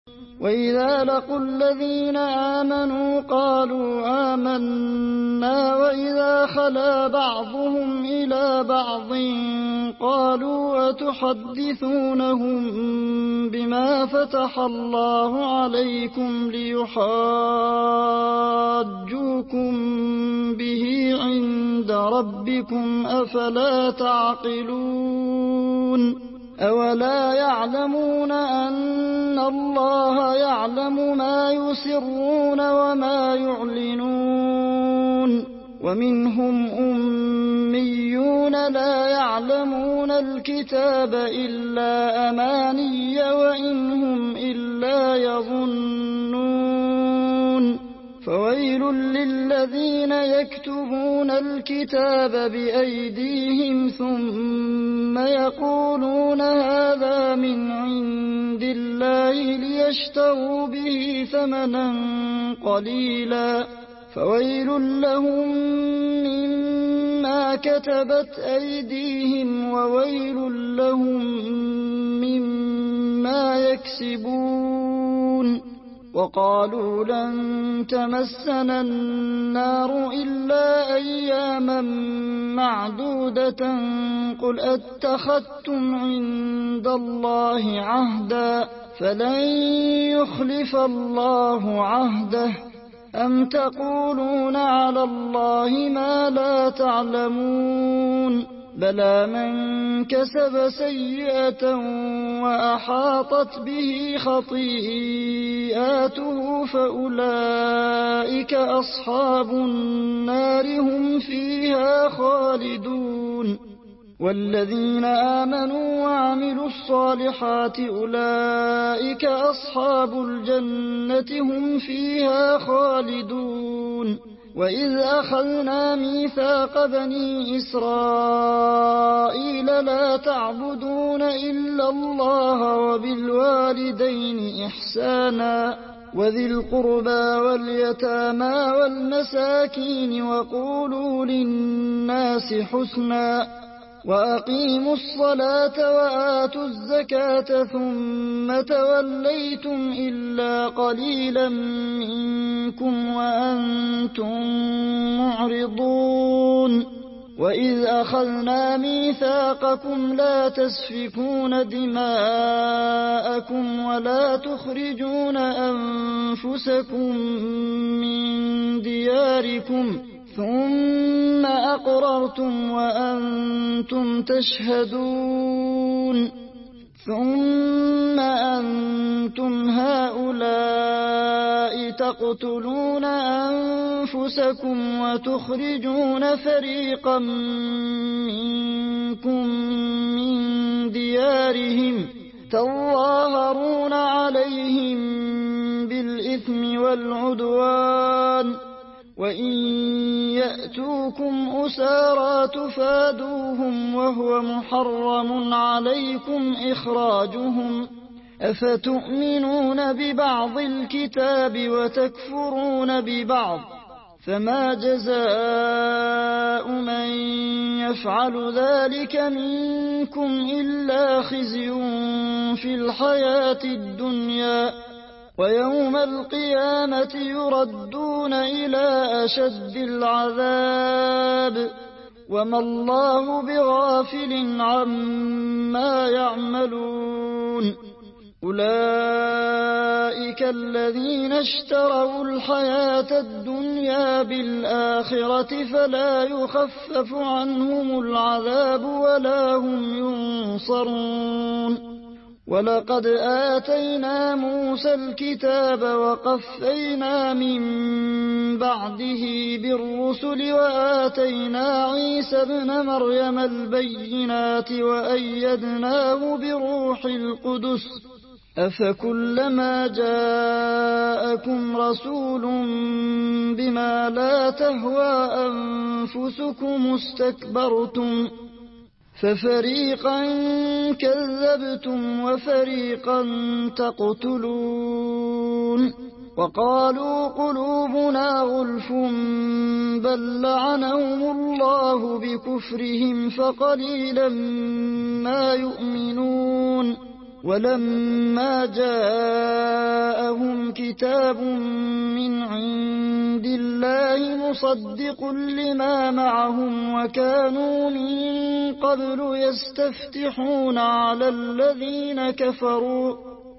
وإذا لقوا الذين آمنوا قالوا آمنا وإذا خلا بعضهم إلى بعض قالوا أتحدثونهم بما فتح الله عليكم ليحاجوكم به عند ربكم أفلا تعقلون أولا يعلمون أن الله يعلم ما يسرون وما يعلنون ومنهم أميون لا يعلمون الكتاب إلا أماني وإن هم إلا يظنون فويل للذين يكتبون الكتاب بأيديهم ثم يقولون هذا من عند الله ليشتروا به ثمنا قليلا فويل لهم مما كتبت أيديهم وويل لهم مما يكسبون وقالوا لن تمسنا النار إلا أياما معدودة قل أتخذتم عند الله عهدا فلن يخلف الله عهده أم تقولون على الله ما لا تعلمون بلى من كسب سيئة وأحاطت به خطيئاته فأولئك أصحاب النار هم فيها خالدون والذين آمنوا وعملوا الصالحات أولئك أصحاب الجنة هم فيها خالدون وإذ أخذنا ميثاق بني إسرائيل لا تعبدون إلا الله وبالوالدين إحسانا وذي القربى واليتامى والمساكين وقولوا للناس حسنا وأقيموا الصلاة وآتوا الزكاة ثم توليتم إلا قليلا منكم وأنتم معرضون وإذ أخذنا ميثاقكم لا تسفكون دماءكم ولا تخرجون أنفسكم من دياركم ثم أقررتم وأنتم تشهدون ثم أنتم هؤلاء تقتلون أنفسكم وتخرجون فريقا منكم من ديارهم تظاهرون عليهم بالإثم والعدوان وإن يأتوكم أسارى تفادوهم وهو محرم عليكم إخراجهم أفتؤمنون ببعض الكتاب وتكفرون ببعض فما جزاء من يفعل ذلك منكم إلا خزي في الحياة الدنيا ويوم القيامة يردون إلى أشد العذاب وما الله بغافل عما يعملون أولئك الذين اشتروا الحياة الدنيا بالآخرة فلا يخفف عنهم العذاب ولا هم ينصرون ولقد آتينا موسى الكتاب وقفينا من بعده بالرسل وآتينا عيسى ابن مريم البينات وأيدناه بروح القدس أفكلما جاءكم رسول بما لا تهوى أنفسكم استكبرتم ففريقا كذبتم وفريقا تقتلون وقالوا قلوبنا غلف بل لعنهم الله بكفرهم فقليلا ما يؤمنون ولما جاء كتاب من عند الله مصدق لما معهم وكانوا من قبل يستفتحون على الذين كفروا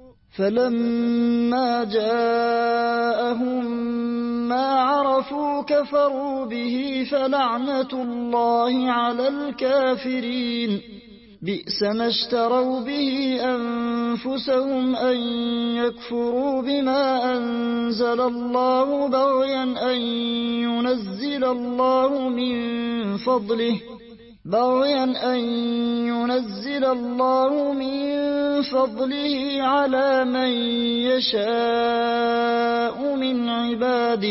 فلما جاءهم ما عرفوا كفروا به فلعنة الله على الكافرين بئس ما اشتروا به أنفسهم أن يكفروا بما أنزل الله بغيا أن ينزل الله من فضله على من يشاء من عباده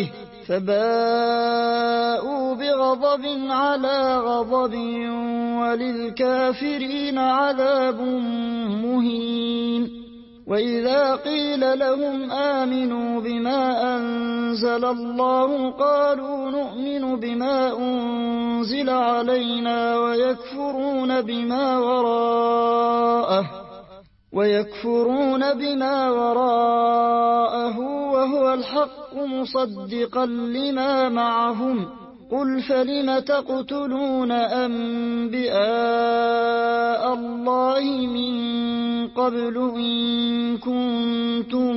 فباءوا بغضب على غضب وللكافرين عذاب مهين وإذا قيل لهم آمنوا بما أنزل الله قالوا نؤمن بما أنزل علينا ويكفرون بما وراءه وهو الحق مصدقا لما معهم قل فلم تقتلون أنبياء الله من قبل إن كنتم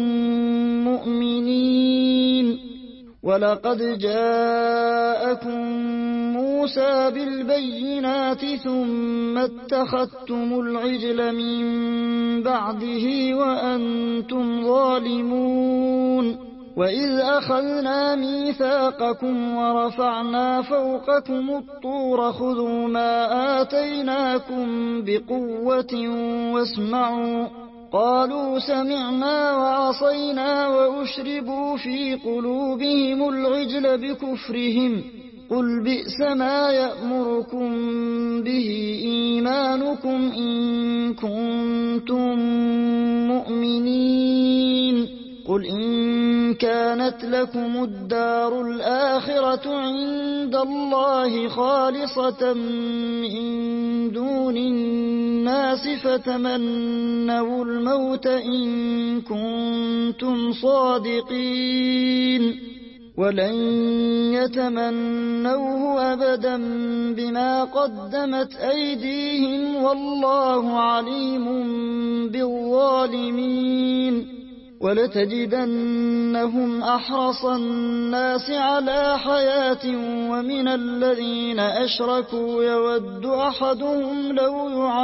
مؤمنين ولقد جاءكم موسى بالبينات ثم اتخذتم العجل من بعده وأنتم ظالمون وإذ أخذنا ميثاقكم ورفعنا فوقكم الطور خذوا ما آتيناكم بقوة واسمعوا قالوا سمعنا وعصينا وأشربوا في قلوبهم العجل بكفرهم قل بئس ما يأمركم به إيمانكم إن كنتم مؤمنين قل إن كانت لكم الدار الآخرة عند الله خالصة من دون الناس فتمنوا الموت إن كنتم صادقين ولن يتمنوه أبدا بما قدمت أيديهم والله عليم بالظالمين ولتجدنهم أحرص الناس على حياة ومن الذين أشركوا يود أحدهم لو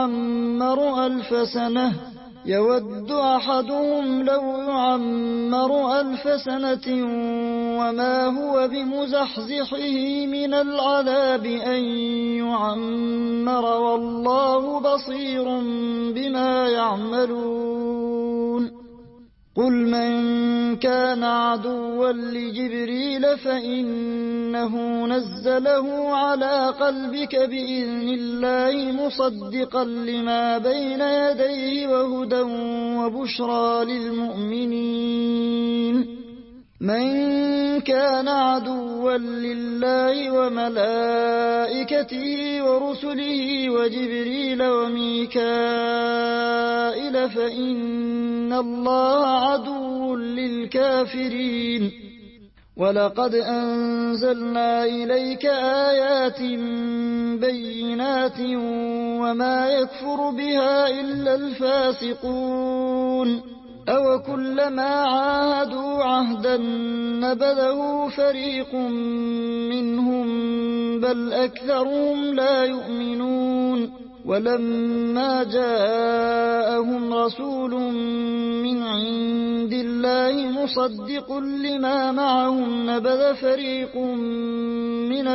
يعمر ألف سنة وما هو بمزحزحه من العذاب أن يعمر والله بصير بما يعملون قل من كان عدوا لجبريل فإنه نزله على قلبك بإذن الله مصدقا لما بين يديه وهدى وبشرى للمؤمنين من كان عدوا لله وملائكته ورسله وجبريل وميكائيل فإن الله عدو للكافرين ولقد أنزلنا إليك آيات بينات وما يكفر بها إلا الفاسقون أوكلما عاهدوا عهدا نبذه فريق منهم بل أكثرهم لا يؤمنون ولما جاءهم رسول من عند الله مصدق لما معهم نبذ فريق من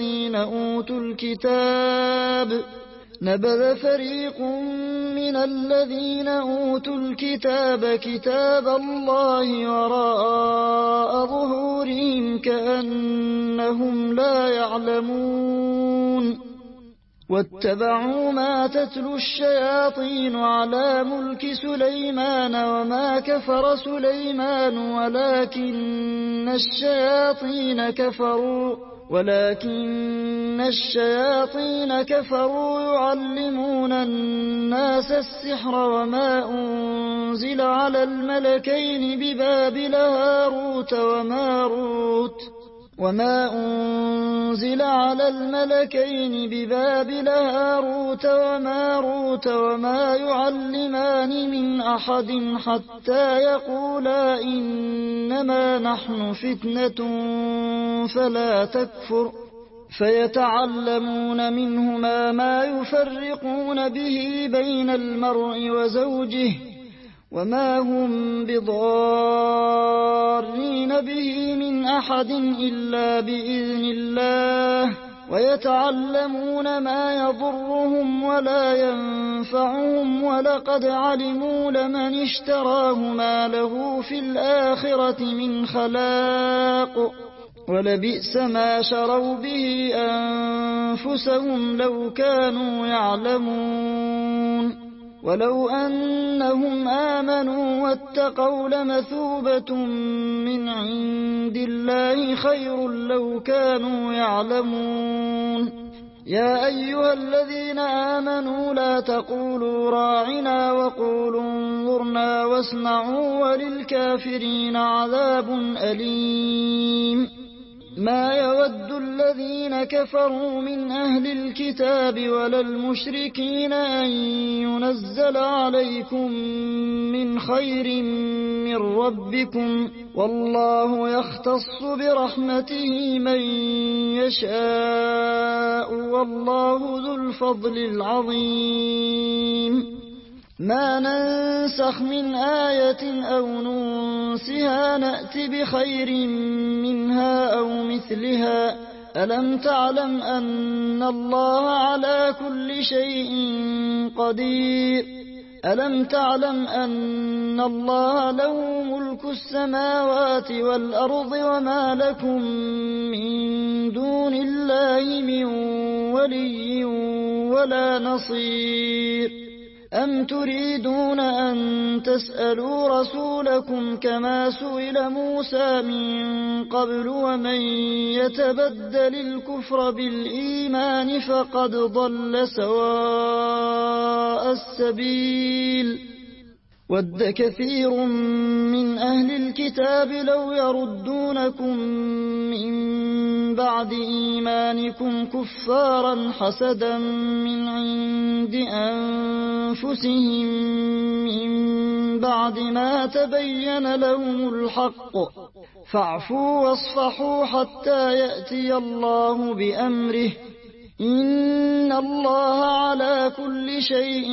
الذين أوتوا الكتاب كتاب الله وراء ظهورهم كأنهم لا يعلمون واتبعوا ما تتلو الشياطين على ملك سليمان وما كفر سليمان ولكن الشياطين كفروا ولكن الشياطين كفروا يعلمون الناس السحر وما أنزل على الملكين ببابل هاروت وماروت وما يعلمان من أحد حتى يقولا إنما نحن فتنة فلا تكفر فيتعلمون منهما ما يفرقون به بين المرء وزوجه وما هم بضارين به من أحد إلا بإذن الله ويتعلمون ما يضرهم ولا ينفعهم ولقد علموا لمن اشتراه ما له في الآخرة من خلاق ولبئس ما شروا به أنفسهم لو كانوا يعلمون ولو أنهم آمنوا واتقوا لمثوبة من عند الله خير لو كانوا يعلمون يا أيها الذين آمنوا لا تقولوا راعنا وقولوا انظرنا واسمعوا وللكافرين عذاب أليم ما يود الذين كفروا من أهل الكتاب ولا المشركين أن ينزل عليكم من خير من ربكم والله يختص برحمته من يشاء والله ذو الفضل العظيم ما ننسخ من آية أو ننسها نأت بخير منها أو مثلها ألم تعلم أن الله على كل شيء قدير ألم تعلم أن الله له ملك السماوات والأرض وما لكم من دون الله من ولي ولا نصير أم تريدون أن تسألوا رسولكم كما سئل موسى من قبل ومن يتبدل الكفر بالإيمان فقد ضل سواء السبيل ود كثير من أهل الكتاب لو يردونكم من بعد إيمانكم كفارا حسدا من عند أنفسهم من بعد ما تبين لهم الحق فاعفوا واصفحوا حتى يأتي الله بأمره إن الله على كل شيء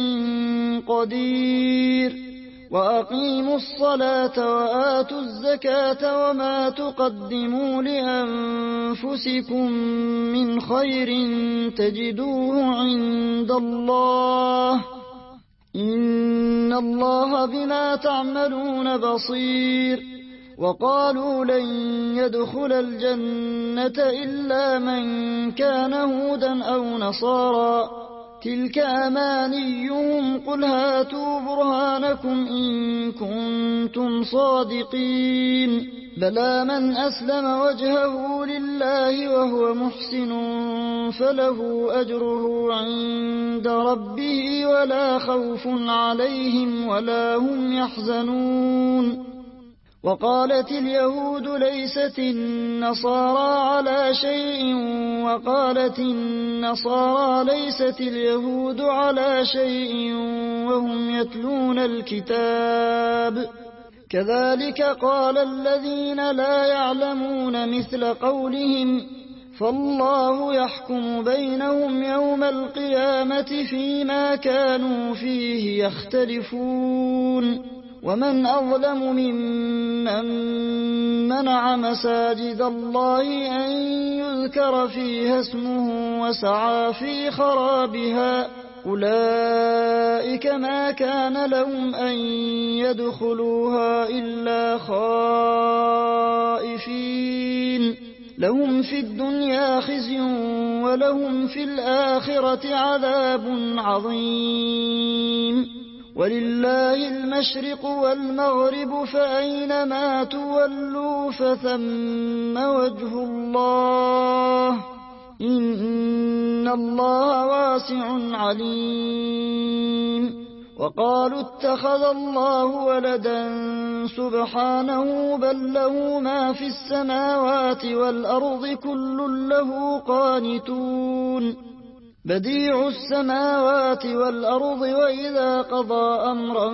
قدير وأقيموا الصلاة وآتوا الزكاة وما تقدموا لأنفسكم من خير تجدوه عند الله إن الله بما تعملون بصير وقالوا لن يدخل الجنة إلا من كان هودا أو نصارى تلك أمانيهم قل هاتوا برهانكم إن كنتم صادقين بلى من أسلم وجهه لله وهو محسن فله أجره عند ربه ولا خوف عليهم ولا هم يحزنون وقالت اليهود ليست النصارى على شيء وقالت النصارى ليست اليهود على شيء وهم يتلون الكتاب كذلك قال الذين لا يعلمون مثل قولهم فالله يحكم بينهم يوم القيامة فيما كانوا فيه يختلفون ومن أظلم ممن منع مساجد الله أن يذكر فيها اسمه وسعى في خرابها أولئك ما كان لهم أن يدخلوها إلا خائفين لهم في الدنيا خزي ولهم في الآخرة عذاب عظيم ولله المشرق والمغرب فأينما تولوا فثم وجه الله إن الله واسع عليم. وقالوا اتخذ الله ولدا سبحانه بل له ما في السماوات والأرض كل له قانتون بديع السماوات والأرض وإذا قضى أمرا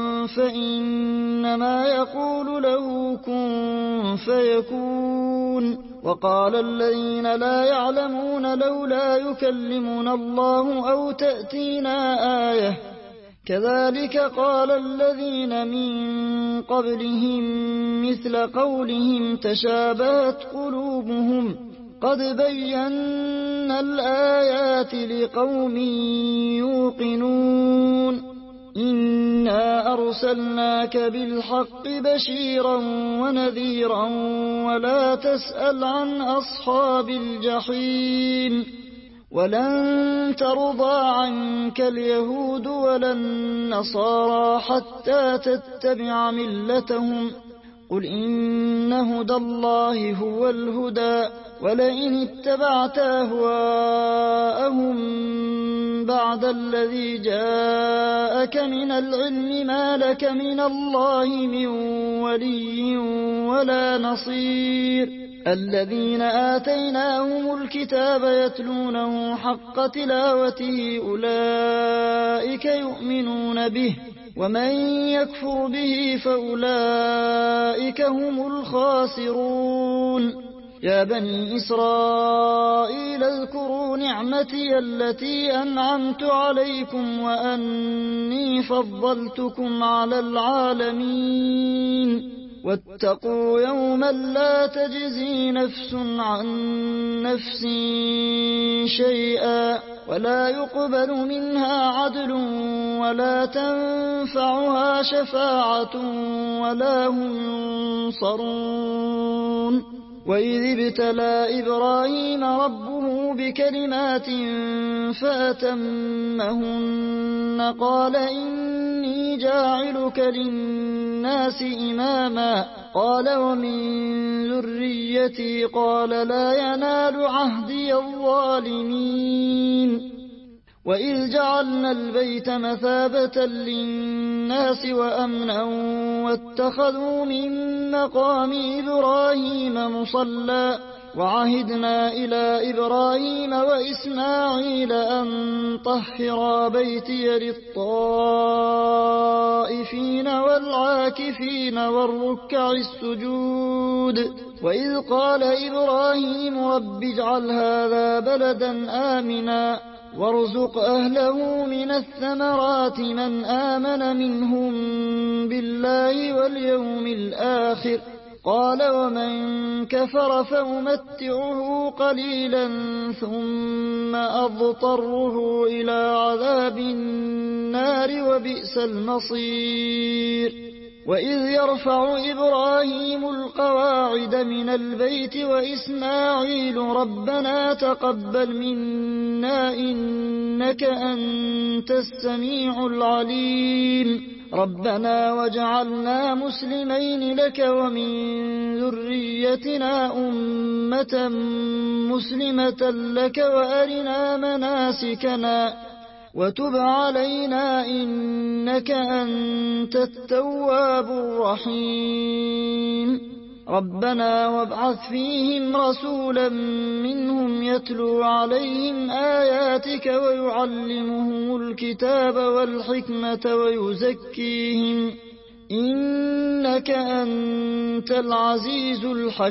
فإنما يقول له كن فيكون. وقال الذين لا يعلمون لولا يكلمنا الله أو تأتينا آية كذلك قال الذين من قبلهم مثل قولهم تشابهت قلوبهم قد بينا الآيات لقوم يوقنون إنا أرسلناك بالحق بشيرا ونذيرا ولا تسأل عن أصحاب الجحيم ولن ترضى عنك اليهود ولا النصارى حتى تتبع ملتهم قل إن هدى الله هو الهدى ولئن اتبعت أهواءهم بعد الذي جاءك من العلم ما لك من الله من ولي ولا نصير. الذين آتيناهم الكتاب يتلونه حق تلاوته أولئك يؤمنون به ومن يكفر به فأولئك هم الخاسرون. يا بني إسرائيل اذكروا نعمتي التي أنعمت عليكم وأني فضلتكم على العالمين واتقوا يوما لا تجزي نفس عن نفس شيئا ولا يقبل منها عدل ولا تنفعها شفاعة ولا هم ينصرون. وإذ ابتلى إبراهيم ربه بكلمات فأتمهن قال إني جاعلك للناس إماما قال ومن ذريتي قال لا ينال عهدي الظالمين. وإذ جعلنا البيت مثابة للناس وأمنا واتخذوا من مقام إبراهيم مصلى وعهدنا إلى إبراهيم وإسماعيل أن طهرا بيتي للطائفين والعاكفين والركع السجود. وإذ قال إبراهيم رب اجعل هذا بلدا آمنا وارزق أهله من الثمرات من آمن منهم بالله واليوم الآخر قال ومن كفر فأمتعه قليلا ثم أضطره إلى عذاب النار وبئس المصير. وإذ يرفع إبراهيم القواعد من البيت وإسماعيل ربنا تقبل منا إنك أنت السميع العليم ربنا واجعلنا مسلمين لك ومن ذريتنا أمة مسلمة لك وأرنا مناسكنا وتب علينا إنك أنت التواب الرحيم. ربنا وابعث فيهم رسولا منهم يتلو عليهم آياتك ويعلمهم الكتاب والحكمة ويزكيهم إنك أنت العزيز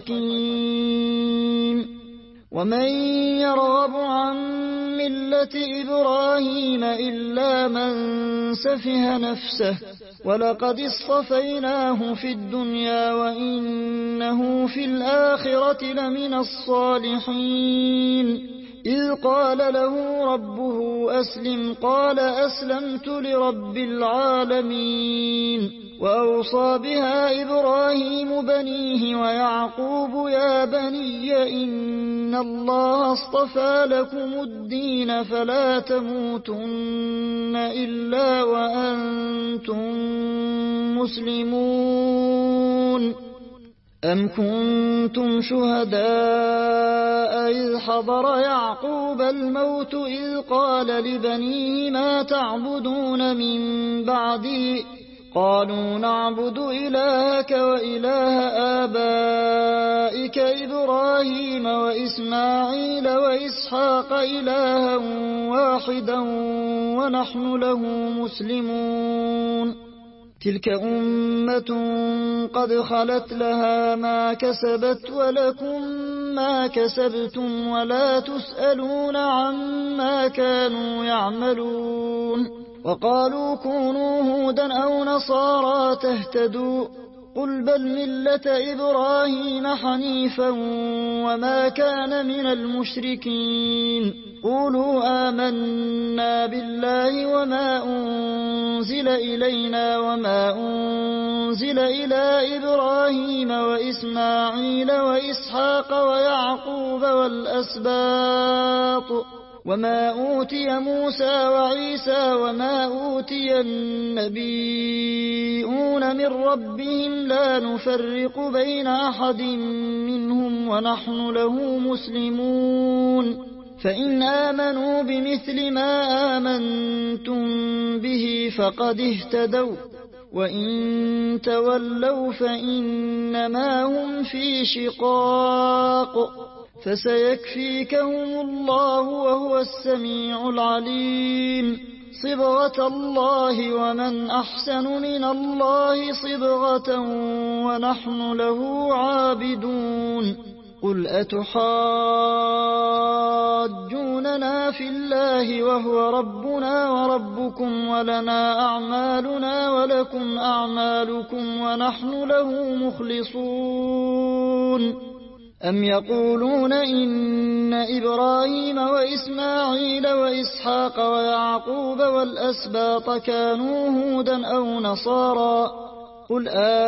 الحكيم. ومن يرغب عن ملة إبراهيم إلا من سفه نفسه ولقد اصطفيناه في الدنيا وإنه في الآخرة لمن الصالحين. إذ قال له ربه أسلم قال أسلمت لرب العالمين. وأوصى بها إبراهيم بنيه ويعقوب يا بني إن الله اصطفى لكم الدين فلا تموتن إلا وأنتم مسلمون. أم كنتم شهداء إذ حضر يعقوب الموت إذ قال لبنيه ما تعبدون من بعدي قالوا نعبد إلهك وإله آبائك إبراهيم وإسماعيل وإسحاق إلها واحدا ونحن له مسلمون. تلك أمة قد خلت لها ما كسبت ولكم ما كسبتم ولا تسألون عما كانوا يعملون. وقالوا كونوا هودا أو نصارى تهتدوا قل بل ملة إبراهيم حنيفا وما كان من المشركين. قولوا آمنا بالله وما أنزل إلينا وما أنزل إلى إبراهيم وإسماعيل وإسحاق ويعقوب والأسباط وما أوتي موسى وعيسى وما أوتي النبيون من ربهم لا نفرق بين أحد منهم ونحن له مسلمون. فإن آمنوا بمثل ما آمنتم به فقد اهتدوا وإن تولوا فإنما هم في شقاق فسيكفيكهم الله وهو السميع العليم. صبغة الله ومن أحسن من الله صبغة ونحن له عابدون. قل أتحاجوننا في الله وهو ربنا وربكم ولنا أعمالنا ولكم أعمالكم ونحن له مخلصون. أم يقولون إن إبراهيم وإسماعيل وإسحاق ويعقوب والأسباط كانوا هودا أو نصارى قل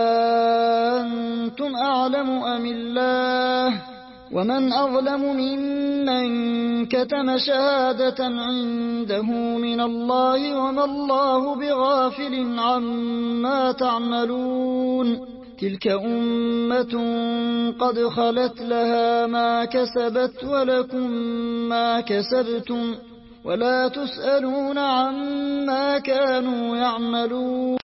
أنتم أعلم أم الله ومن أظلم ممن كتم شهادة عنده من الله وما الله بغافل عما تعملون. تلك أمة قد خلت لها ما كسبت ولكم ما كسبتم ولا تسألون عما كانوا يعملون.